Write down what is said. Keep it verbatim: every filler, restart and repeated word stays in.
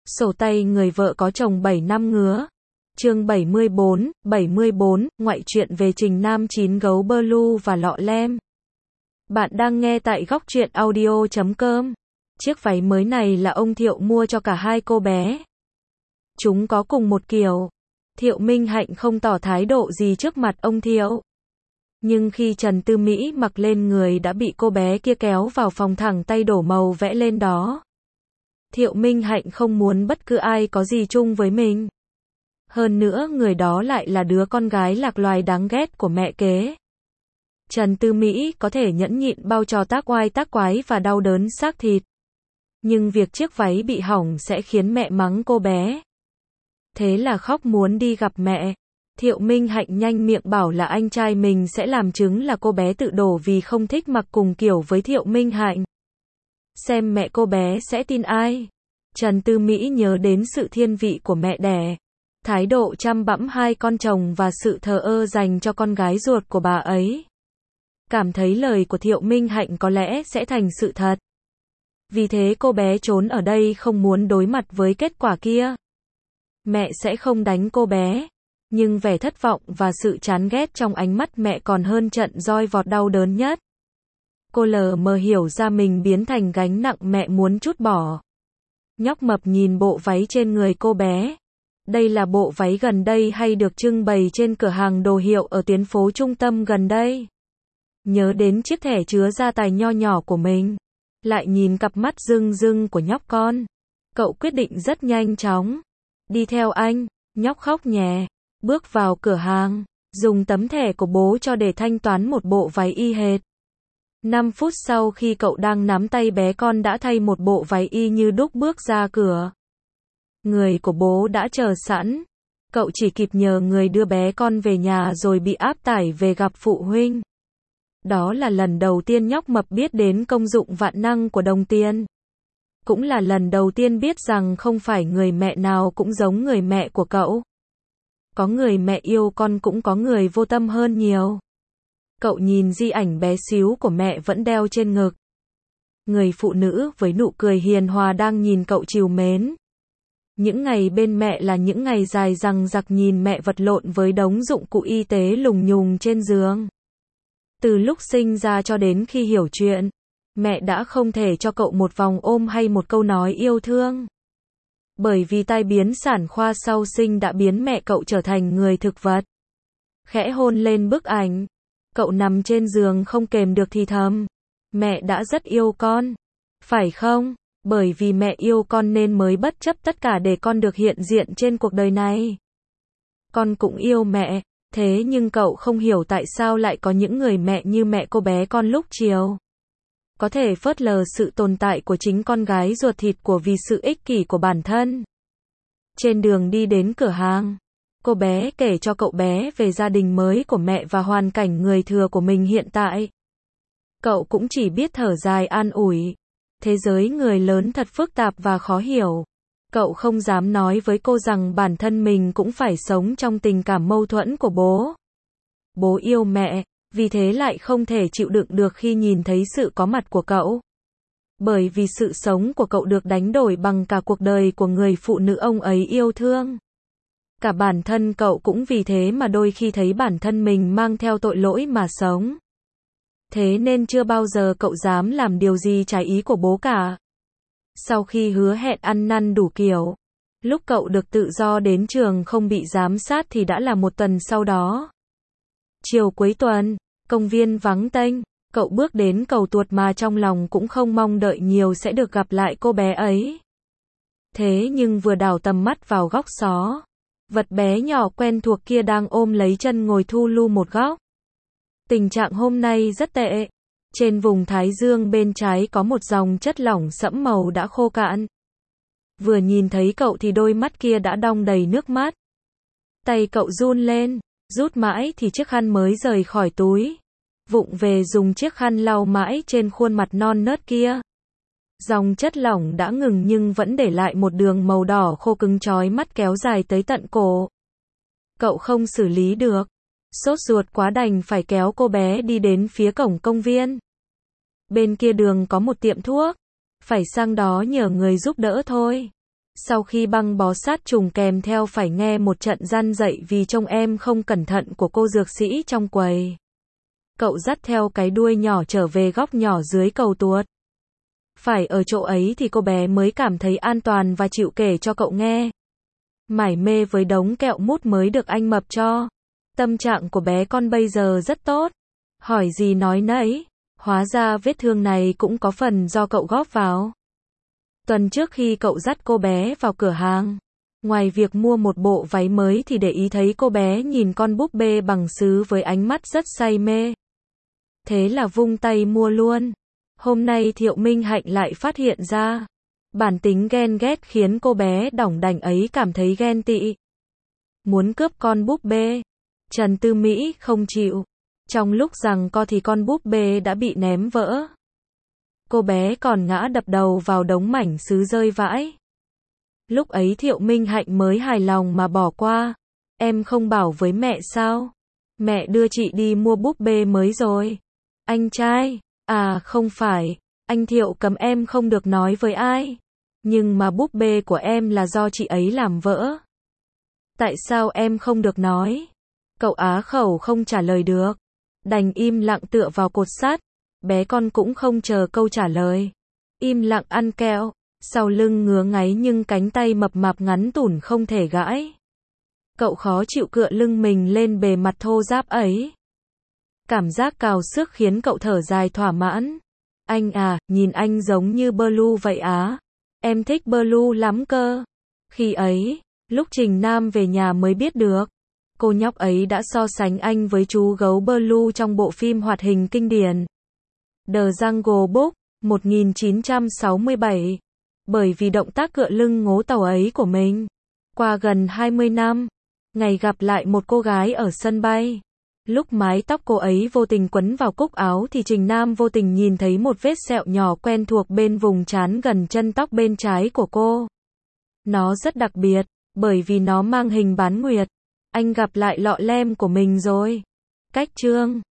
Sổ tay người vợ có chồng bảy năm ngứa. Chương bảy mươi bốn, bảy mươi bốn, ngoại truyện về Trình Nam chín gấu Blue và lọ lem. Bạn đang nghe tại góc truyện audio chấm com. Chiếc váy mới này là ông Thiệu mua cho cả hai cô bé. Chúng có cùng một kiểu. Thiệu Minh Hạnh không tỏ thái độ gì trước mặt ông Thiệu. Nhưng khi Trần Tư Mỹ mặc lên người đã bị cô bé kia kéo vào phòng thẳng tay đổ màu vẽ lên đó. Thiệu Minh Hạnh không muốn bất cứ ai có gì chung với mình. Hơn nữa người đó lại là đứa con gái lạc loài đáng ghét của mẹ kế. Trần Tư Mỹ có thể nhẫn nhịn bao trò tác oai tác quái và đau đớn xác thịt. Nhưng việc chiếc váy bị hỏng sẽ khiến mẹ mắng cô bé. Thế là khóc muốn đi gặp mẹ. Thiệu Minh Hạnh nhanh miệng bảo là anh trai mình sẽ làm chứng là cô bé tự đổ vì không thích mặc cùng kiểu với Thiệu Minh Hạnh. Xem mẹ cô bé sẽ tin ai. Trần Tư Mỹ nhớ đến sự thiên vị của mẹ đẻ, thái độ chăm bẵm hai con chồng và sự thờ ơ dành cho con gái ruột của bà ấy. Cảm thấy lời của Thiệu Minh Hạnh có lẽ sẽ thành sự thật. Vì thế cô bé trốn ở đây không muốn đối mặt với kết quả kia. Mẹ sẽ không đánh cô bé. Nhưng vẻ thất vọng và sự chán ghét trong ánh mắt mẹ còn hơn trận roi vọt đau đớn nhất. Cô lờ mờ hiểu ra mình biến thành gánh nặng mẹ muốn trút bỏ. Nhóc mập nhìn bộ váy trên người cô bé. Đây là bộ váy gần đây hay được trưng bày trên cửa hàng đồ hiệu ở tuyến phố trung tâm gần đây? Nhớ đến chiếc thẻ chứa gia tài nho nhỏ của mình. Lại nhìn cặp mắt rưng rưng của nhóc con. Cậu quyết định rất nhanh chóng. Đi theo anh, nhóc khóc nhè. Bước vào cửa hàng, dùng tấm thẻ của bố cho để thanh toán một bộ váy y hệt. năm phút sau khi cậu đang nắm tay bé con đã thay một bộ váy y như đúc bước ra cửa. Người của bố đã chờ sẵn. Cậu chỉ kịp nhờ người đưa bé con về nhà rồi bị áp tải về gặp phụ huynh. Đó là lần đầu tiên nhóc mập biết đến công dụng vạn năng của đồng tiền. Cũng là lần đầu tiên biết rằng không phải người mẹ nào cũng giống người mẹ của cậu. Có người mẹ yêu con cũng có người vô tâm hơn nhiều. Cậu nhìn di ảnh bé xíu của mẹ vẫn đeo trên ngực. Người phụ nữ với nụ cười hiền hòa đang nhìn cậu trìu mến. Những ngày bên mẹ là những ngày dài dằng dặc nhìn mẹ vật lộn với đống dụng cụ y tế lùng nhùng trên giường. Từ lúc sinh ra cho đến khi hiểu chuyện, mẹ đã không thể cho cậu một vòng ôm hay một câu nói yêu thương. Bởi vì tai biến sản khoa sau sinh đã biến mẹ cậu trở thành người thực vật. Khẽ hôn lên bức ảnh. Cậu nằm trên giường không kềm được thì thầm. Mẹ đã rất yêu con. Phải không? Bởi vì mẹ yêu con nên mới bất chấp tất cả để con được hiện diện trên cuộc đời này. Con cũng yêu mẹ. Thế nhưng cậu không hiểu tại sao lại có những người mẹ như mẹ cô bé con lúc chiều. Có thể phớt lờ sự tồn tại của chính con gái ruột thịt của vì sự ích kỷ của bản thân. Trên đường đi đến cửa hàng, cô bé kể cho cậu bé về gia đình mới của mẹ và hoàn cảnh người thừa của mình hiện tại. Cậu cũng chỉ biết thở dài an ủi. Thế giới người lớn thật phức tạp và khó hiểu. Cậu không dám nói với cô rằng bản thân mình cũng phải sống trong tình cảm mâu thuẫn của bố. Bố yêu mẹ. Vì thế lại không thể chịu đựng được khi nhìn thấy sự có mặt của cậu. Bởi vì sự sống của cậu được đánh đổi bằng cả cuộc đời của người phụ nữ ông ấy yêu thương. Cả bản thân cậu cũng vì thế mà đôi khi thấy bản thân mình mang theo tội lỗi mà sống. Thế nên chưa bao giờ cậu dám làm điều gì trái ý của bố cả. Sau khi hứa hẹn ăn năn đủ kiểu, lúc cậu được tự do đến trường không bị giám sát thì đã là một tuần sau đó. Chiều cuối tuần, công viên vắng tênh, cậu bước đến cầu tuột mà trong lòng cũng không mong đợi nhiều sẽ được gặp lại cô bé ấy. Thế nhưng vừa đảo tầm mắt vào góc xó, vật bé nhỏ quen thuộc kia đang ôm lấy chân ngồi thu lu một góc. Tình trạng hôm nay rất tệ. Trên vùng thái dương bên trái có một dòng chất lỏng sẫm màu đã khô cạn. Vừa nhìn thấy cậu thì đôi mắt kia đã đong đầy nước mắt. Tay cậu run lên. Rút mãi thì chiếc khăn mới rời khỏi túi. Vụng về dùng chiếc khăn lau mãi trên khuôn mặt non nớt kia. Dòng chất lỏng đã ngừng nhưng vẫn để lại một đường màu đỏ khô cứng chói mắt kéo dài tới tận cổ. Cậu không xử lý được. Sốt ruột quá đành phải kéo cô bé đi đến phía cổng công viên. Bên kia đường có một tiệm thuốc. Phải sang đó nhờ người giúp đỡ thôi. Sau khi băng bó sát trùng kèm theo phải nghe một trận răn dạy vì trông em không cẩn thận của cô dược sĩ trong quầy. Cậu dắt theo cái đuôi nhỏ trở về góc nhỏ dưới cầu tuột. Phải ở chỗ ấy thì cô bé mới cảm thấy an toàn và chịu kể cho cậu nghe. Mải mê với đống kẹo mút mới được anh Mập cho. Tâm trạng của bé con bây giờ rất tốt. Hỏi gì nói nấy. Hóa ra vết thương này cũng có phần do cậu góp vào. Tuần trước khi cậu dắt cô bé vào cửa hàng, ngoài việc mua một bộ váy mới thì để ý thấy cô bé nhìn con búp bê bằng sứ với ánh mắt rất say mê. Thế là vung tay mua luôn. Hôm nay Thiệu Minh Hạnh lại phát hiện ra. Bản tính ghen ghét khiến cô bé đỏng đảnh ấy cảm thấy ghen tị. Muốn cướp con búp bê. Trần Tư Mỹ không chịu. Trong lúc giằng co thì con búp bê đã bị ném vỡ. Cô bé còn ngã đập đầu vào đống mảnh sứ rơi vãi. Lúc ấy Thiệu Minh Hạnh mới hài lòng mà bỏ qua. Em không bảo với mẹ sao? Mẹ đưa chị đi mua búp bê mới rồi. Anh trai, à không phải, anh Thiệu cấm em không được nói với ai. Nhưng mà búp bê của em là do chị ấy làm vỡ. Tại sao em không được nói? Cậu á khẩu không trả lời được. Đành im lặng tựa vào cột sắt. Bé con cũng không chờ câu trả lời. Im lặng ăn kẹo. Sau lưng ngứa ngáy nhưng cánh tay mập mạp ngắn tủn không thể gãi. Cậu khó chịu cựa lưng mình lên bề mặt thô ráp ấy. Cảm giác cào xước khiến cậu thở dài thỏa mãn. Anh à, nhìn anh giống như Blue vậy á. Em thích Blue lắm cơ. Khi ấy, lúc Trình Nam về nhà mới biết được. Cô nhóc ấy đã so sánh anh với chú gấu Blue trong bộ phim hoạt hình kinh điển The Jungle Book, một nghìn chín trăm sáu mươi bảy. Bởi vì động tác cựa lưng ngố tàu ấy của mình. Qua gần hai mươi năm, ngày gặp lại một cô gái ở sân bay. Lúc mái tóc cô ấy vô tình quấn vào cúc áo thì Trình Nam vô tình nhìn thấy một vết sẹo nhỏ quen thuộc bên vùng trán gần chân tóc bên trái của cô. Nó rất đặc biệt, bởi vì nó mang hình bán nguyệt. Anh gặp lại lọ lem của mình rồi. Cách chương